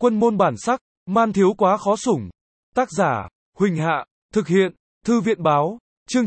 Quân môn bản sắc, man thiếu quá khó sủng. Tác giả, Huỳnh Hạ, thực hiện, Thư viện báo, chương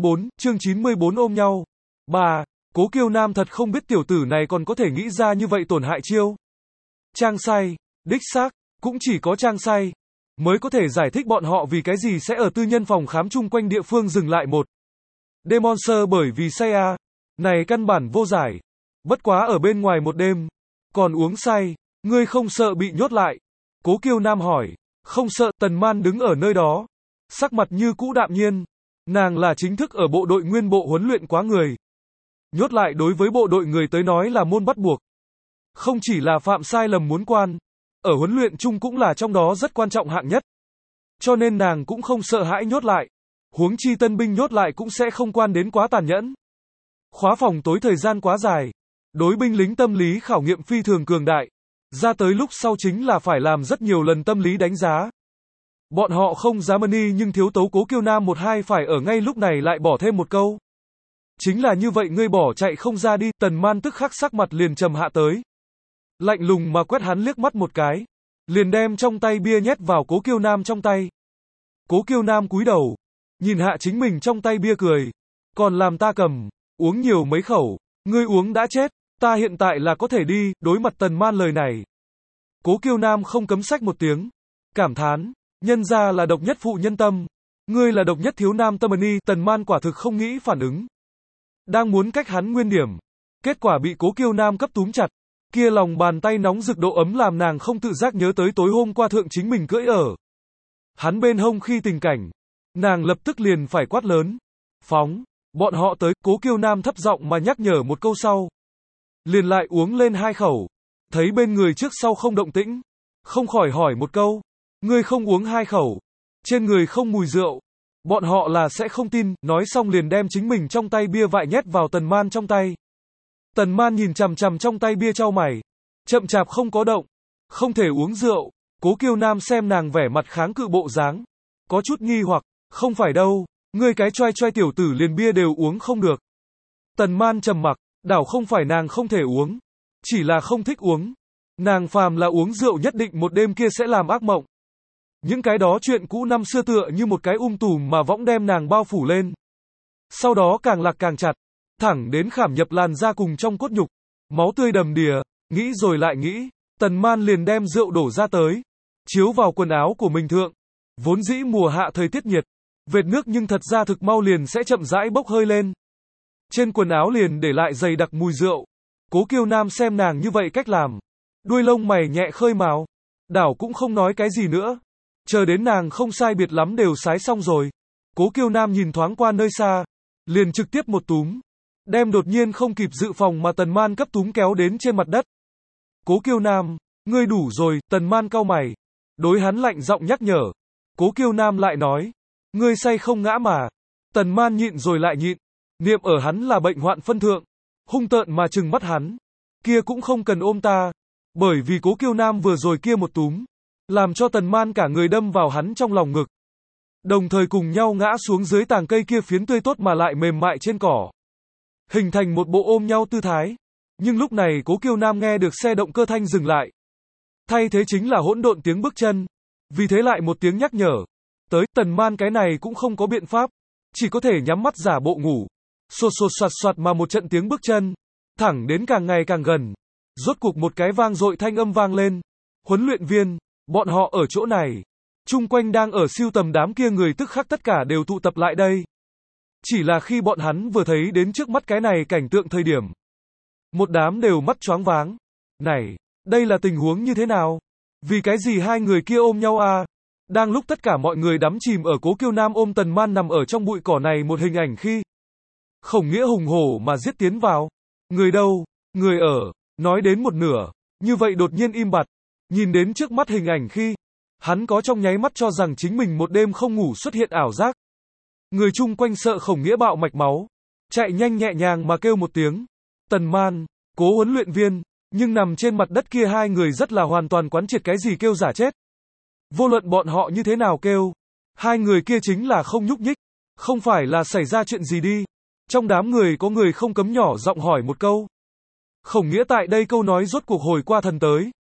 94 ôm nhau. 3. Cố Kiêu Nam thật không biết tiểu tử này còn có thể nghĩ ra như vậy tổn hại chiêu. Trang say, đích xác, cũng chỉ có Trang say mới có thể giải thích bọn họ vì cái gì sẽ ở tư nhân phòng khám chung quanh địa phương dừng lại một đêm monster bởi vì say à. Này căn bản vô giải. Bất quá ở bên ngoài một đêm, còn uống say, ngươi không sợ bị nhốt lại? Cố Kiêu Nam hỏi. Không sợ. Tần Man đứng ở nơi đó, sắc mặt như cũ đạm nhiên. Nàng là chính thức ở bộ đội nguyên bộ huấn luyện quá người. Nhốt lại đối với bộ đội người tới nói là môn bắt buộc. Không chỉ là phạm sai lầm muốn quan, ở huấn luyện chung cũng là trong đó rất quan trọng hạng nhất. Cho nên nàng cũng không sợ hãi nhốt lại. Huống chi tân binh nhốt lại cũng sẽ không quan đến quá tàn nhẫn. Khóa phòng tối thời gian quá dài, đối binh lính tâm lý khảo nghiệm phi thường cường đại. Ra tới lúc sau chính là phải làm rất nhiều lần tâm lý đánh giá. Bọn họ không dám mani nhưng thiếu tấu Cố Kiêu Nam một hai phải ở ngay lúc này lại bỏ thêm một câu. Chính là như vậy ngươi bỏ chạy không ra đi. Tần Man tức khắc sắc mặt liền trầm hạ tới. Lạnh lùng mà quét hắn liếc mắt một cái. Liền đem trong tay bia nhét vào Cố Kiêu Nam trong tay. Cố Kiêu Nam cúi đầu, nhìn hạ chính mình trong tay bia cười. Còn làm ta cầm, uống nhiều mấy khẩu, ngươi uống đã chết, ta hiện tại là có thể đi. Đối mặt Tần Man lời này, Cố Kiêu Nam không cấm xách một tiếng, cảm thán, nhân ra là độc nhất phụ nhân tâm, ngươi là độc nhất thiếu nam tâm ni. Tần Man quả thực không nghĩ phản ứng, đang muốn cách hắn nguyên điểm, kết quả bị Cố Kiêu Nam cấp túm chặt. Kia lòng bàn tay nóng rực độ ấm làm nàng không tự giác nhớ tới tối hôm qua thượng chính mình cưỡi ở hắn bên hông khi tình cảnh. Nàng lập tức liền phải quát lớn, phóng, bọn họ tới. Cố Kiêu Nam thấp giọng mà nhắc nhở một câu sau, liền lại uống lên hai khẩu. Thấy bên người trước sau không động tĩnh, không khỏi hỏi một câu, ngươi không uống hai khẩu, trên người không mùi rượu, bọn họ là sẽ không tin. Nói xong liền đem chính mình trong tay bia vại nhét vào Tần Man trong tay. Tần Man nhìn chằm chằm trong tay bia chau mày, chậm chạp không có động. Không thể uống rượu. Cố Kiêu Nam xem nàng vẻ mặt kháng cự bộ dáng, có chút nghi hoặc, không phải đâu, ngươi cái choai choai tiểu tử liền bia đều uống không được. Tần Man trầm mặc, đảo không phải nàng không thể uống, chỉ là không thích uống. Nàng phàm là uống rượu nhất định một đêm kia sẽ làm ác mộng. Những cái đó chuyện cũ năm xưa tựa như một cái tùm mà võng đem nàng bao phủ lên. Sau đó càng lạc càng chặt, thẳng đến khảm nhập làn da cùng trong cốt nhục, máu tươi đầm đìa. Nghĩ rồi lại nghĩ, Tần Man liền đem rượu đổ ra tới, chiếu vào quần áo của mình thượng. Vốn dĩ mùa hạ thời tiết nhiệt, vệt nước nhưng thật ra thực mau liền sẽ chậm rãi bốc hơi lên. Trên quần áo liền để lại dày đặc mùi rượu. Cố Kiêu Nam xem nàng như vậy cách làm, đuôi lông mày nhẹ khơi mào, đảo cũng không nói cái gì nữa. Chờ đến nàng không sai biệt lắm đều sái xong rồi, Cố Kiêu Nam nhìn thoáng qua nơi xa, liền trực tiếp một túm, đem đột nhiên không kịp dự phòng mà Tần Man cấp túm kéo đến trên mặt đất. Cố Kiêu Nam, ngươi đủ rồi. Tần Man cau mày, đối hắn lạnh giọng nhắc nhở. Cố Kiêu Nam lại nói, ngươi say không ngã mà. Tần Man nhịn rồi lại nhịn, niệm ở hắn là bệnh hoạn phân thượng, hung tợn mà trừng mắt hắn, kia cũng không cần ôm ta. Bởi vì Cố Kiêu Nam vừa rồi kia một túm, làm cho Tần Man cả người đâm vào hắn trong lòng ngực, đồng thời cùng nhau ngã xuống dưới tàng cây kia phiến tươi tốt mà lại mềm mại trên cỏ, hình thành một bộ ôm nhau tư thái. Nhưng lúc này Cố Kiêu Nam nghe được xe động cơ thanh dừng lại, thay thế chính là hỗn độn tiếng bước chân. Vì thế lại một tiếng nhắc nhở tới. Tần Man cái này cũng không có biện pháp, chỉ có thể nhắm mắt giả bộ ngủ. Xột xột soạt soạt mà một trận tiếng bước chân, thẳng đến càng ngày càng gần. Rốt cuộc một cái vang dội thanh âm vang lên. Huấn luyện viên, bọn họ ở chỗ này. Chung quanh đang ở siêu tầm đám kia người tức khắc tất cả đều tụ tập lại đây. Chỉ là khi bọn hắn vừa thấy đến trước mắt cái này cảnh tượng thời điểm, một đám đều mắt choáng váng. Này, đây là tình huống như thế nào? Vì cái gì hai người kia ôm nhau à? Đang lúc tất cả mọi người đắm chìm ở Cố Kiêu Nam ôm Tần Man nằm ở trong bụi cỏ này một hình ảnh khi Khổng Nghĩa hùng hổ mà giết tiến vào. Người đâu? Người ở. Nói đến một nửa, như vậy đột nhiên im bặt. Nhìn đến trước mắt hình ảnh khi hắn có trong nháy mắt cho rằng chính mình một đêm không ngủ xuất hiện ảo giác. Người chung quanh sợ Khổng Nghĩa bạo mạch máu, chạy nhanh nhẹ nhàng mà kêu một tiếng, Tần Man, Cố huấn luyện viên. Nhưng nằm trên mặt đất kia hai người rất là hoàn toàn quán triệt cái gì kêu giả chết. Vô luận bọn họ như thế nào kêu, hai người kia chính là không nhúc nhích. Không phải là xảy ra chuyện gì đi. Trong đám người có người không cấm nhỏ giọng hỏi một câu. Khổng Nghĩa tại đây câu nói rốt cuộc hồi qua thần tới.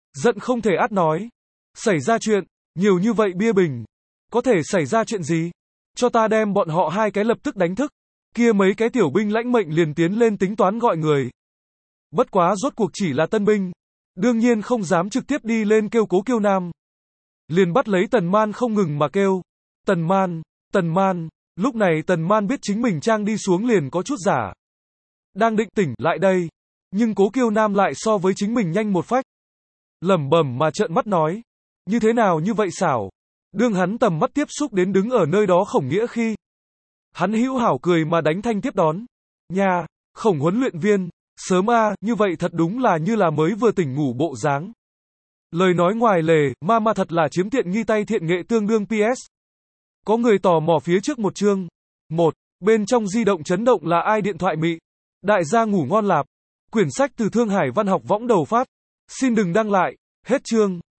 Giận không thể át nói. Xảy ra chuyện, nhiều như vậy bia bình. Có thể xảy ra chuyện gì? Cho ta đem bọn họ hai cái lập tức đánh thức. Kia mấy cái tiểu binh lãnh mệnh liền tiến lên tính toán gọi người. Bất quá rốt cuộc chỉ là tân binh. Đương nhiên không dám trực tiếp đi lên kêu Cố Kiêu Nam. Liền bắt lấy Tần Man không ngừng mà kêu. Tần Man, Tần Man. Lúc này Tần Man biết chính mình trang đi xuống liền có chút giả. Đang định tỉnh lại đây. Nhưng Cố Kiêu Nam lại so với chính mình nhanh một phách. Lẩm bẩm mà trợn mắt nói. Như thế nào như vậy xảo. Đương hắn tầm mắt tiếp xúc đến đứng ở nơi đó Khổng Nghĩa khi. Hắn hữu hảo cười mà đánh thanh tiếp đón. Nha, Khổng huấn luyện viên, sớm a, như vậy thật đúng là như là mới vừa tỉnh ngủ bộ dáng. Lời nói ngoài lề, ma thật là chiếm tiện nghi tay thiện nghệ tương đương PS. Có người tò mò phía trước một chương. Một, bên trong di động chấn động là ai điện thoại mị. Đại gia ngủ ngon lạp. Quyển sách từ Thương Hải Văn học võng đầu phát. Xin đừng đăng lại. Hết chương.